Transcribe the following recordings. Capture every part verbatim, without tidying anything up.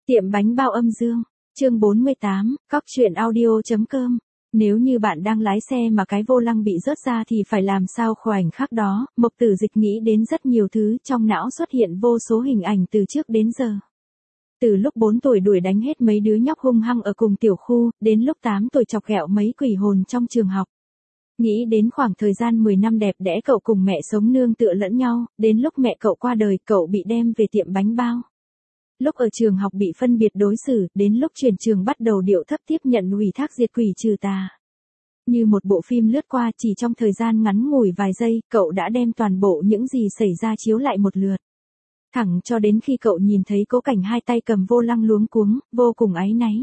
Tiệm bánh bao âm dương, chương bốn mươi tám, cóc truyện audio.com. Nếu như bạn đang lái xe mà cái vô lăng bị rớt ra thì phải làm sao? Khoảnh khắc đó, Mộc Tử Dịch nghĩ đến rất nhiều thứ, trong não xuất hiện vô số hình ảnh từ trước đến giờ. Từ lúc bốn tuổi đuổi đánh hết mấy đứa nhóc hung hăng ở cùng tiểu khu, đến lúc tám tuổi chọc ghẹo mấy quỷ hồn trong trường học. Nghĩ đến khoảng thời gian mười năm đẹp đẽ cậu cùng mẹ sống nương tựa lẫn nhau, đến lúc mẹ cậu qua đời cậu bị đem về tiệm bánh bao. Lúc ở trường học bị phân biệt đối xử, đến lúc chuyển trường bắt đầu điệu thấp tiếp nhận ủy thác diệt quỷ trừ tà. Như một bộ phim lướt qua, chỉ trong thời gian ngắn ngủi vài giây, cậu đã đem toàn bộ những gì xảy ra chiếu lại một lượt. Thẳng cho đến khi cậu nhìn thấy Cố Cảnh hai tay cầm vô lăng luống cuống, vô cùng áy náy.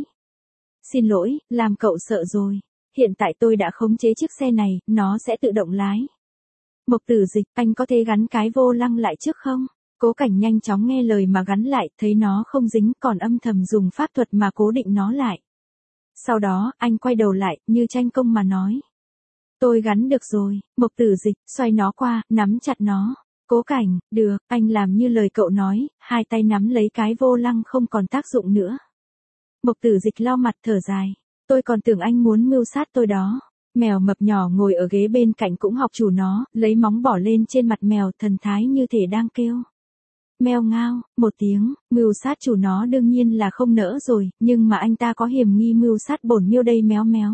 Xin lỗi, làm cậu sợ rồi. Hiện tại tôi đã khống chế chiếc xe này, nó sẽ tự động lái. Mộc Tử Dịch, anh có thể gắn cái vô lăng lại trước không? Cố Cảnh nhanh chóng nghe lời mà gắn lại, thấy nó không dính, còn âm thầm dùng pháp thuật mà cố định nó lại. Sau đó, anh quay đầu lại, như tranh công mà nói. Tôi gắn được rồi. Mộc Tử Dịch, xoay nó qua, nắm chặt nó. Cố Cảnh, được, anh làm như lời cậu nói, hai tay nắm lấy cái vô lăng không còn tác dụng nữa. Mộc Tử Dịch lau mặt thở dài. Tôi còn tưởng anh muốn mưu sát tôi đó. Mèo mập nhỏ ngồi ở ghế bên cạnh cũng học chủ nó, lấy móng bỏ lên trên mặt mèo, thần thái như thể đang kêu. Meo ngao, một tiếng, mưu sát chủ nó đương nhiên là không nỡ rồi, nhưng mà anh ta có hiểm nghi mưu sát bổn miêu đây méo méo.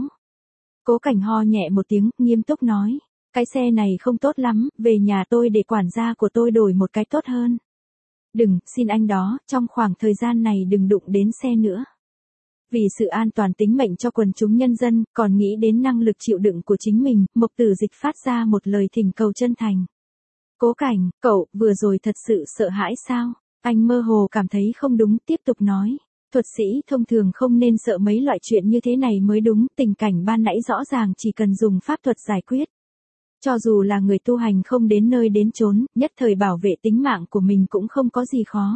Cố Cảnh ho nhẹ một tiếng, nghiêm túc nói. Cái xe này không tốt lắm, về nhà tôi để quản gia của tôi đổi một cái tốt hơn. Đừng, xin anh đó, trong khoảng thời gian này đừng đụng đến xe nữa. Vì sự an toàn tính mệnh cho quần chúng nhân dân, còn nghĩ đến năng lực chịu đựng của chính mình, Mộc Tử Dịch phát ra một lời thỉnh cầu chân thành. Cố Cảnh, cậu, vừa rồi thật sự sợ hãi sao? Anh mơ hồ cảm thấy không đúng, tiếp tục nói. Thuật sĩ thông thường không nên sợ mấy loại chuyện như thế này mới đúng, tình cảnh ban nãy rõ ràng chỉ cần dùng pháp thuật giải quyết. Cho dù là người tu hành không đến nơi đến chốn, nhất thời bảo vệ tính mạng của mình cũng không có gì khó.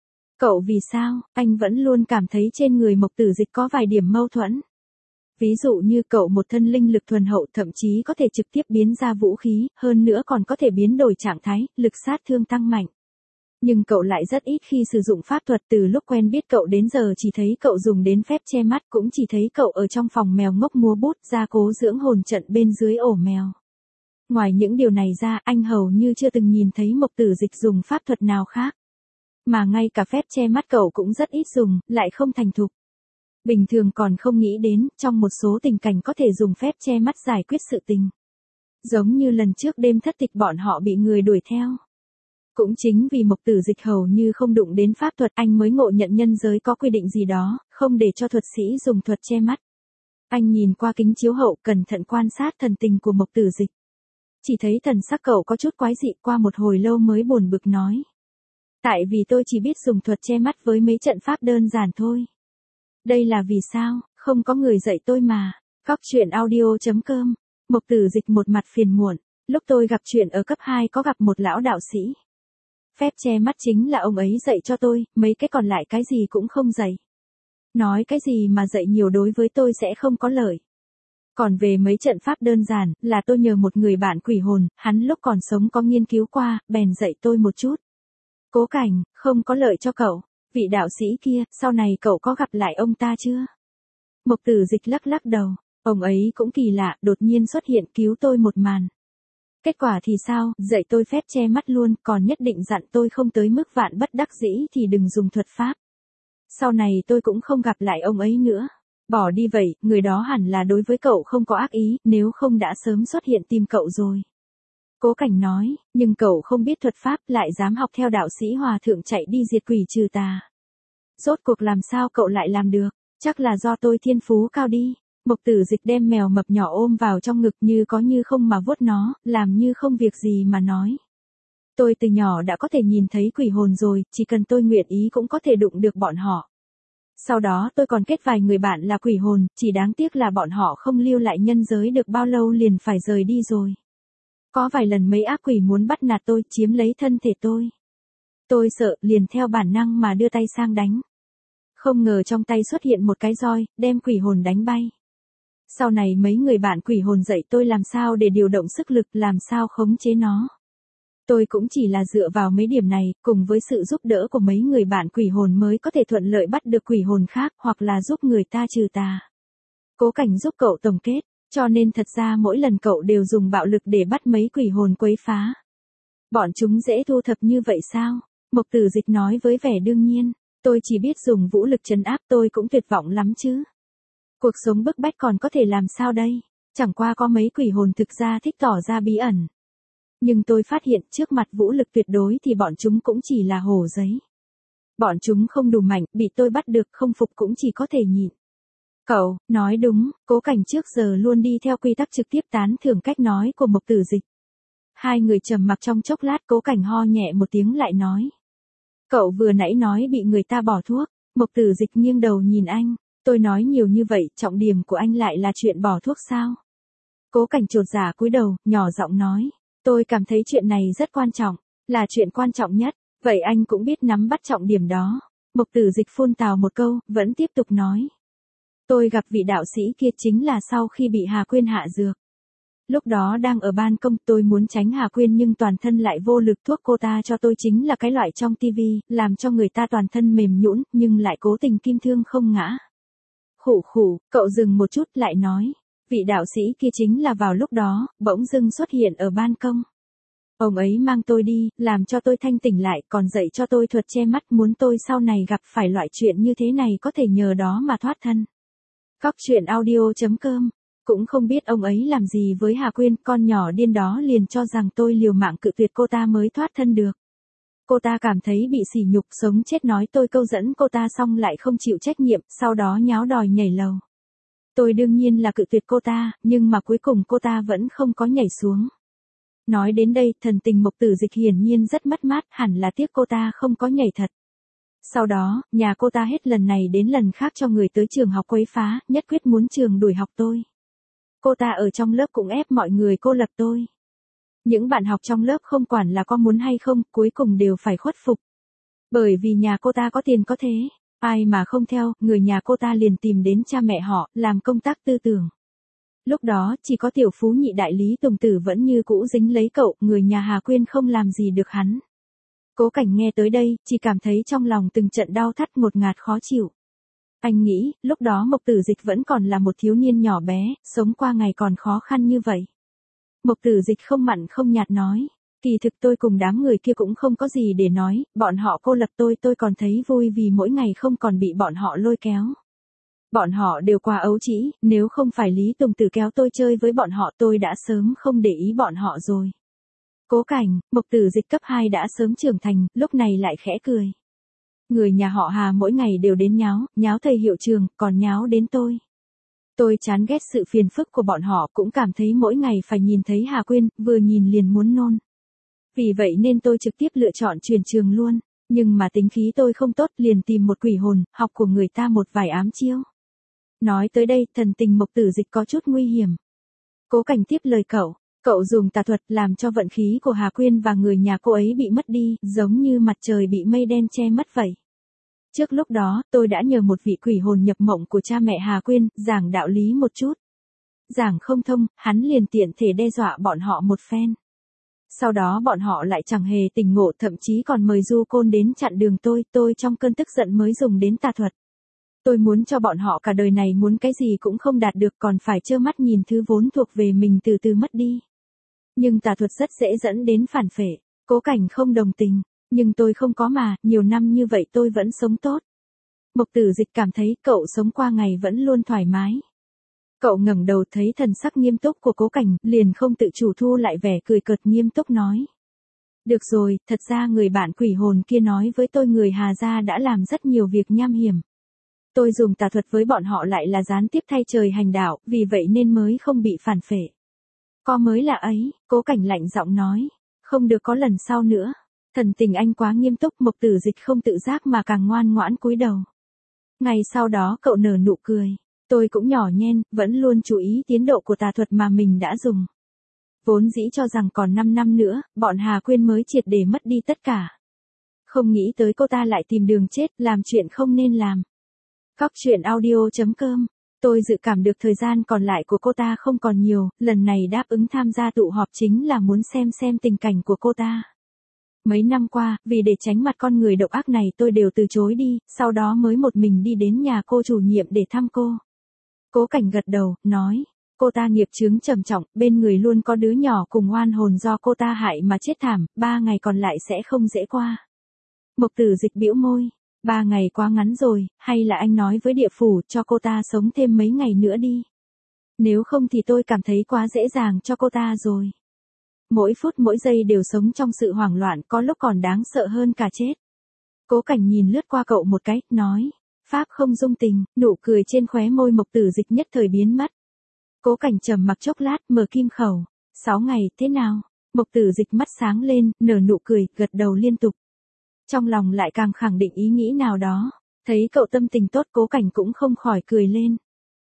Cậu vì sao, anh vẫn luôn cảm thấy trên người Mộc Tử Dịch có vài điểm mâu thuẫn. Ví dụ như cậu một thân linh lực thuần hậu thậm chí có thể trực tiếp biến ra vũ khí, hơn nữa còn có thể biến đổi trạng thái, lực sát thương tăng mạnh. Nhưng cậu lại rất ít khi sử dụng pháp thuật, từ lúc quen biết cậu đến giờ chỉ thấy cậu dùng đến phép che mắt, cũng chỉ thấy cậu ở trong phòng mèo ngốc múa bút ra cố dưỡng hồn trận bên dưới ổ mèo. Ngoài những điều này ra, anh hầu như chưa từng nhìn thấy Mộc Tử Dịch dùng pháp thuật nào khác. Mà ngay cả phép che mắt cậu cũng rất ít dùng, lại không thành thục. Bình thường còn không nghĩ đến, trong một số tình cảnh có thể dùng phép che mắt giải quyết sự tình. Giống như lần trước đêm thất tịch bọn họ bị người đuổi theo. Cũng chính vì Mộc Tử Dịch hầu như không đụng đến pháp thuật, anh mới ngộ nhận nhân giới có quy định gì đó, không để cho thuật sĩ dùng thuật che mắt. Anh nhìn qua kính chiếu hậu, cẩn thận quan sát thần tình của Mộc Tử Dịch. Chỉ thấy thần sắc cậu có chút quái dị, qua một hồi lâu mới buồn bực nói. Tại vì tôi chỉ biết dùng thuật che mắt với mấy trận pháp đơn giản thôi. Đây là vì sao, không có người dạy tôi mà. Cóc truyện audio.com. Mộc Tử Dịch một mặt phiền muộn. Lúc tôi gặp chuyện ở cấp hai có gặp một lão đạo sĩ. Phép che mắt chính là ông ấy dạy cho tôi, mấy cái còn lại cái gì cũng không dạy. Nói cái gì mà dạy nhiều đối với tôi sẽ không có lợi. Còn về mấy trận pháp đơn giản, là tôi nhờ một người bạn quỷ hồn, hắn lúc còn sống có nghiên cứu qua, bèn dạy tôi một chút. Cố Cảnh, không có lợi cho cậu. Vị đạo sĩ kia, sau này cậu có gặp lại ông ta chưa? Mộc Tử Dịch lắc lắc đầu. Ông ấy cũng kỳ lạ, đột nhiên xuất hiện cứu tôi một màn. Kết quả thì sao, dạy tôi phép che mắt luôn, còn nhất định dặn tôi không tới mức vạn bất đắc dĩ thì đừng dùng thuật pháp. Sau này tôi cũng không gặp lại ông ấy nữa. Bỏ đi vậy, người đó hẳn là đối với cậu không có ác ý, nếu không đã sớm xuất hiện tìm cậu rồi. Cố Cảnh nói, nhưng cậu không biết thuật pháp, lại dám học theo đạo sĩ hòa thượng chạy đi diệt quỷ trừ tà. Rốt cuộc làm sao cậu lại làm được, chắc là do tôi thiên phú cao đi. Mộc Tử Dịch đem mèo mập nhỏ ôm vào trong ngực như có như không mà vuốt nó, làm như không việc gì mà nói. Tôi từ nhỏ đã có thể nhìn thấy quỷ hồn rồi, chỉ cần tôi nguyện ý cũng có thể đụng được bọn họ. Sau đó tôi còn kết vài người bạn là quỷ hồn, chỉ đáng tiếc là bọn họ không lưu lại nhân giới được bao lâu liền phải rời đi rồi. Có vài lần mấy ác quỷ muốn bắt nạt tôi, chiếm lấy thân thể tôi. Tôi sợ, liền theo bản năng mà đưa tay sang đánh. Không ngờ trong tay xuất hiện một cái roi, đem quỷ hồn đánh bay. Sau này mấy người bạn quỷ hồn dạy tôi làm sao để điều động sức lực, làm sao khống chế nó. Tôi cũng chỉ là dựa vào mấy điểm này, cùng với sự giúp đỡ của mấy người bạn quỷ hồn mới có thể thuận lợi bắt được quỷ hồn khác, hoặc là giúp người ta trừ tà. Cố Cảnh giúp cậu tổng kết, cho nên thật ra mỗi lần cậu đều dùng bạo lực để bắt mấy quỷ hồn quấy phá. Bọn chúng dễ thu thập như vậy sao? Mộc Tử Dịch nói với vẻ đương nhiên, tôi chỉ biết dùng vũ lực trấn áp, tôi cũng tuyệt vọng lắm chứ. Cuộc sống bức bách còn có thể làm sao đây? Chẳng qua có mấy quỷ hồn thực ra thích tỏ ra bí ẩn. Nhưng tôi phát hiện trước mặt vũ lực tuyệt đối thì bọn chúng cũng chỉ là hồ giấy. Bọn chúng không đủ mạnh, bị tôi bắt được không phục cũng chỉ có thể nhịn. Cậu, nói đúng, Cố Cảnh trước giờ luôn đi theo quy tắc trực tiếp tán thưởng cách nói của Mộc Tử Dịch. Hai người trầm mặc trong chốc lát, Cố Cảnh ho nhẹ một tiếng lại nói. Cậu vừa nãy nói bị người ta bỏ thuốc. Mộc Tử Dịch nghiêng đầu nhìn anh. Tôi nói nhiều như vậy, trọng điểm của anh lại là chuyện bỏ thuốc sao? Cố Cảnh chột dạ cúi đầu, nhỏ giọng nói. Tôi cảm thấy chuyện này rất quan trọng, là chuyện quan trọng nhất. Vậy anh cũng biết nắm bắt trọng điểm đó. Mộc Tử Dịch phun tào một câu, vẫn tiếp tục nói. Tôi gặp vị đạo sĩ kia chính là sau khi bị Hà Quyên hạ dược. Lúc đó đang ở ban công, tôi muốn tránh Hà Quyên nhưng toàn thân lại vô lực, thuốc cô ta cho tôi chính là cái loại trong tivi, làm cho người ta toàn thân mềm nhũn, nhưng lại cố tình kim thương không ngã. Khủ khủ, cậu dừng một chút lại nói, vị đạo sĩ kia chính là vào lúc đó, bỗng dưng xuất hiện ở ban công. Ông ấy mang tôi đi, làm cho tôi thanh tỉnh lại, còn dạy cho tôi thuật che mắt, muốn tôi sau này gặp phải loại chuyện như thế này có thể nhờ đó mà thoát thân. Cóc truyện audio chấm com. Cũng không biết ông ấy làm gì với Hà Quyên, con nhỏ điên đó liền cho rằng tôi liều mạng cự tuyệt cô ta mới thoát thân được. Cô ta cảm thấy bị sỉ nhục, sống chết nói tôi câu dẫn cô ta xong lại không chịu trách nhiệm, sau đó nháo đòi nhảy lầu. Tôi đương nhiên là cự tuyệt cô ta, nhưng mà cuối cùng cô ta vẫn không có nhảy xuống. Nói đến đây, thần tình Mộc Tử Dịch hiển nhiên rất mất mát, hẳn là tiếc cô ta không có nhảy thật. Sau đó, nhà cô ta hết lần này đến lần khác cho người tới trường học quấy phá, nhất quyết muốn trường đuổi học tôi. Cô ta ở trong lớp cũng ép mọi người cô lập tôi. Những bạn học trong lớp không quản là có muốn hay không, cuối cùng đều phải khuất phục. Bởi vì nhà cô ta có tiền có thế, ai mà không theo, người nhà cô ta liền tìm đến cha mẹ họ, làm công tác tư tưởng. Lúc đó, chỉ có tiểu phú nhị đại Lý Tùng Tử vẫn như cũ dính lấy cậu, người nhà Hà Quyên không làm gì được hắn. Cố Cảnh nghe tới đây, chỉ cảm thấy trong lòng từng trận đau thắt ngột ngạt khó chịu. Anh nghĩ, lúc đó Mộc Tử Dịch vẫn còn là một thiếu niên nhỏ bé, sống qua ngày còn khó khăn như vậy. Mộc Tử Dịch không mặn không nhạt nói, kỳ thực tôi cùng đám người kia cũng không có gì để nói, bọn họ cô lập tôi tôi còn thấy vui vì mỗi ngày không còn bị bọn họ lôi kéo. Bọn họ đều quá ấu trĩ, nếu không phải Lý Tùng Tử kéo tôi chơi với bọn họ tôi đã sớm không để ý bọn họ rồi. Cố Cảnh, Mộc Tử Dịch cấp hai đã sớm trưởng thành, lúc này lại khẽ cười. Người nhà họ Hà mỗi ngày đều đến nháo, nháo thầy hiệu trường, còn nháo đến tôi. Tôi chán ghét sự phiền phức của bọn họ, cũng cảm thấy mỗi ngày phải nhìn thấy Hà Quyên, vừa nhìn liền muốn nôn. Vì vậy nên tôi trực tiếp lựa chọn chuyển trường luôn, nhưng mà tính khí tôi không tốt, liền tìm một quỷ hồn, học của người ta một vài ám chiêu. Nói tới đây, thần tình Mộc Tử Dịch có chút nguy hiểm. Cố Cảnh tiếp lời cậu, cậu dùng tà thuật làm cho vận khí của Hà Quyên và người nhà cô ấy bị mất đi, giống như mặt trời bị mây đen che mất vậy. Trước lúc đó, tôi đã nhờ một vị quỷ hồn nhập mộng của cha mẹ Hà Quyên, giảng đạo lý một chút. Giảng không thông, hắn liền tiện thể đe dọa bọn họ một phen. Sau đó bọn họ lại chẳng hề tỉnh ngộ, thậm chí còn mời du côn đến chặn đường tôi, tôi trong cơn tức giận mới dùng đến tà thuật. Tôi muốn cho bọn họ cả đời này muốn cái gì cũng không đạt được, còn phải trơ mắt nhìn thứ vốn thuộc về mình từ từ mất đi. Nhưng tà thuật rất dễ dẫn đến phản phệ. Cố Cảnh không đồng tình, nhưng tôi không có mà, nhiều năm như vậy tôi vẫn sống tốt. Mộc Tử Dịch cảm thấy cậu sống qua ngày vẫn luôn thoải mái. Cậu ngẩng đầu thấy thần sắc nghiêm túc của Cố Cảnh, liền không tự chủ thu lại vẻ cười cợt nghiêm túc nói. Được rồi, thật ra người bạn quỷ hồn kia nói với tôi người Hà gia đã làm rất nhiều việc nham hiểm. Tôi dùng tà thuật với bọn họ lại là gián tiếp thay trời hành đạo, vì vậy nên mới không bị phản phệ. Có mới là ấy, Cố Cảnh lạnh giọng nói, không được có lần sau nữa. Thần tình anh quá nghiêm túc, Mộc Tử Dịch không tự giác mà càng ngoan ngoãn cúi đầu. Ngày sau đó cậu nở nụ cười, tôi cũng nhỏ nhen, vẫn luôn chú ý tiến độ của tà thuật mà mình đã dùng. Vốn dĩ cho rằng còn năm năm nữa, bọn Hà Quyên mới triệt để mất đi tất cả. Không nghĩ tới cô ta lại tìm đường chết, làm chuyện không nên làm. Cóc truyện audio chấm com. Tôi dự cảm được thời gian còn lại của cô ta không còn nhiều, lần này đáp ứng tham gia tụ họp chính là muốn xem xem tình cảnh của cô ta. Mấy năm qua, vì để tránh mặt con người độc ác này tôi đều từ chối đi, sau đó mới một mình đi đến nhà cô chủ nhiệm để thăm cô. Cố Cảnh gật đầu, nói, cô ta nghiệp chướng trầm trọng, bên người luôn có đứa nhỏ cùng oan hồn do cô ta hại mà chết thảm, ba ngày còn lại sẽ không dễ qua. Mộc Tử Dịch bĩu môi, ba ngày quá ngắn rồi, hay là anh nói với địa phủ cho cô ta sống thêm mấy ngày nữa đi. Nếu không thì tôi cảm thấy quá dễ dàng cho cô ta rồi. Mỗi phút mỗi giây đều sống trong sự hoảng loạn, có lúc còn đáng sợ hơn cả chết. Cố Cảnh nhìn lướt qua cậu một cái, nói, pháp không dung tình, nụ cười trên khóe môi Mộc Tử Dịch nhất thời biến mất. Cố Cảnh trầm mặc chốc lát, mở kim khẩu, sáu ngày, thế nào? Mộc Tử Dịch mắt sáng lên, nở nụ cười, gật đầu liên tục. Trong lòng lại càng khẳng định ý nghĩ nào đó, thấy cậu tâm tình tốt Cố Cảnh cũng không khỏi cười lên.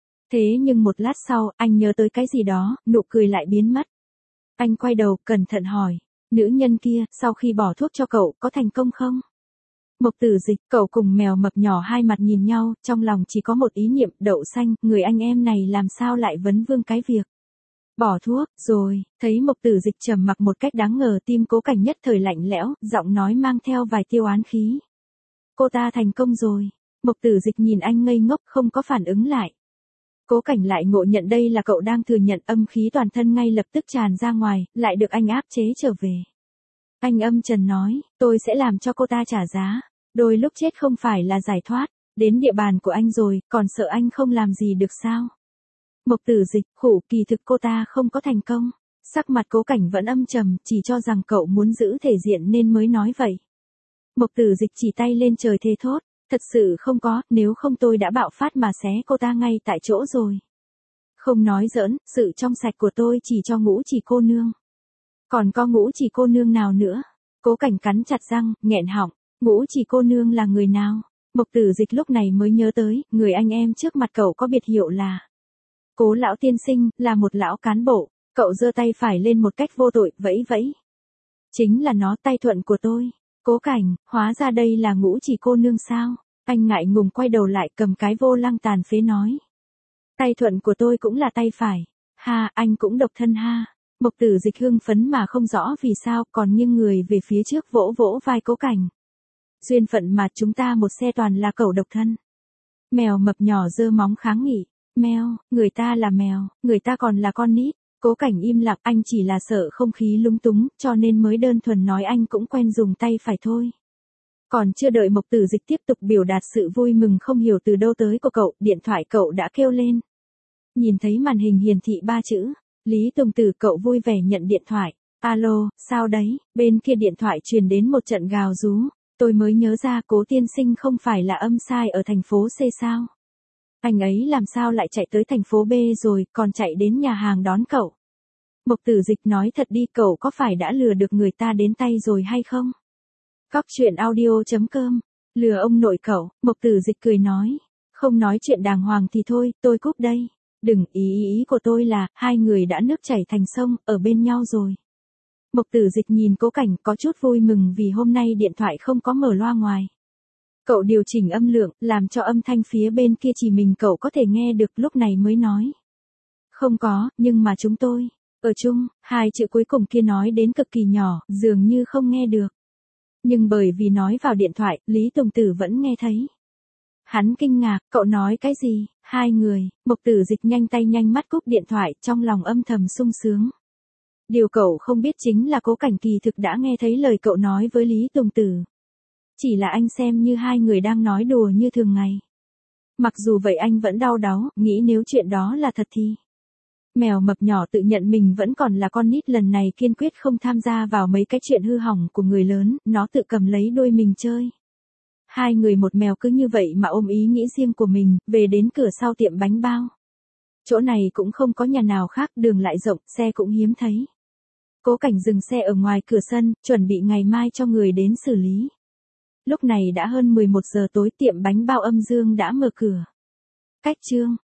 Thế nhưng một lát sau, anh nhớ tới cái gì đó, nụ cười lại biến mất. Anh quay đầu, cẩn thận hỏi, nữ nhân kia, sau khi bỏ thuốc cho cậu, có thành công không? Mộc Tử Dịch, cậu cùng mèo mập nhỏ hai mặt nhìn nhau, trong lòng chỉ có một ý niệm, đậu xanh, người anh em này làm sao lại vấn vương cái việc. Bỏ thuốc, rồi, thấy Mộc Tử Dịch trầm mặc một cách đáng ngờ, tim Cố Cảnh nhất thời lạnh lẽo, giọng nói mang theo vài tiêu oán khí. Cô ta thành công rồi. Mộc Tử Dịch nhìn anh ngây ngốc, không có phản ứng lại. Cố Cảnh lại ngộ nhận đây là cậu đang thừa nhận, âm khí toàn thân ngay lập tức tràn ra ngoài, lại được anh áp chế trở về. Anh âm trầm nói, tôi sẽ làm cho cô ta trả giá. Đôi lúc chết không phải là giải thoát, đến địa bàn của anh rồi, còn sợ anh không làm gì được sao? Mộc Tử Dịch, khổ, kỳ thực cô ta không có thành công. Sắc mặt Cố Cảnh vẫn âm trầm, chỉ cho rằng cậu muốn giữ thể diện nên mới nói vậy. Mộc Tử Dịch chỉ tay lên trời thề thốt, thật sự không có, nếu không tôi đã bạo phát mà xé cô ta ngay tại chỗ rồi. Không nói giỡn, sự trong sạch của tôi chỉ cho Ngũ Chỉ cô nương. Còn có Ngũ Chỉ cô nương nào nữa? Cố Cảnh cắn chặt răng, nghẹn họng, Ngũ Chỉ cô nương là người nào? Mộc Tử Dịch lúc này mới nhớ tới, người anh em trước mặt cậu có biệt hiệu là Cố lão tiên sinh, là một lão cán bộ. Cậu giơ tay phải lên một cách vô tội, vẫy vẫy. Chính là nó, tay thuận của tôi. Cố Cảnh, hóa ra đây là Ngũ Chỉ cô nương sao? Anh ngại ngùng quay đầu lại, cầm cái vô lăng tàn phế nói. Tay thuận của tôi cũng là tay phải. Ha, anh cũng độc thân ha. Mộc Tử Dịch hưng phấn mà không rõ vì sao, còn nghiêng người về phía trước vỗ vỗ vai Cố Cảnh. Duyên phận mà, chúng ta một xe toàn là cẩu độc thân. Mèo mập nhỏ giơ móng kháng nghị. Mèo, người ta là mèo, người ta còn là con nít. Cố Cảnh im lặng, anh chỉ là sợ không khí lúng túng, cho nên mới đơn thuần nói anh cũng quen dùng tay phải thôi. Còn chưa đợi Mộc Tử Dịch tiếp tục biểu đạt sự vui mừng không hiểu từ đâu tới của cậu, điện thoại cậu đã kêu lên. Nhìn thấy màn hình hiển thị ba chữ, Lý Tùng Tử, cậu vui vẻ nhận điện thoại. Alo, sao đấy? Bên kia điện thoại truyền đến một trận gào rú. Tôi mới nhớ ra Cố tiên sinh không phải là âm sai ở thành phố C sao? Anh ấy làm sao lại chạy tới thành phố B rồi, còn chạy đến nhà hàng đón cậu? Mộc Tử Dịch nói thật đi, cậu có phải đã lừa được người ta đến tay rồi hay không? Cóc truyện audio chấm com, lừa ông nội cậu. Mộc Tử Dịch cười nói, không nói chuyện đàng hoàng thì thôi, tôi cúp đây. Đừng, ý ý ý của tôi là, hai người đã nước chảy thành sông, ở bên nhau rồi. Mộc Tử Dịch nhìn Cố Cảnh có chút vui mừng vì hôm nay điện thoại không có mở loa ngoài. Cậu điều chỉnh âm lượng, làm cho âm thanh phía bên kia chỉ mình cậu có thể nghe được, lúc này mới nói. Không có, nhưng mà chúng tôi, ở chung, hai chữ cuối cùng kia nói đến cực kỳ nhỏ, dường như không nghe được. Nhưng bởi vì nói vào điện thoại, Lý Tùng Tử vẫn nghe thấy. Hắn kinh ngạc, cậu nói cái gì? Hai người. Mộc Tử Dịch nhanh tay nhanh mắt cúp điện thoại, trong lòng âm thầm sung sướng. Điều cậu không biết chính là Cố Cảnh kỳ thực đã nghe thấy lời cậu nói với Lý Tùng Tử. Chỉ là anh xem như hai người đang nói đùa như thường ngày. Mặc dù vậy anh vẫn đau đáu, nghĩ nếu chuyện đó là thật thì. Mèo mập nhỏ tự nhận mình vẫn còn là con nít, lần này kiên quyết không tham gia vào mấy cái chuyện hư hỏng của người lớn, nó tự cầm lấy đuôi mình chơi. Hai người một mèo cứ như vậy mà ôm ý nghĩ riêng của mình, về đến cửa sau tiệm bánh bao. Chỗ này cũng không có nhà nào khác, đường lại rộng, xe cũng hiếm thấy. Cố Cảnh dừng xe ở ngoài cửa sân, chuẩn bị ngày mai cho người đến xử lý. Lúc này đã hơn mười một giờ tối, tiệm bánh bao Âm Dương đã mở cửa. Cách chương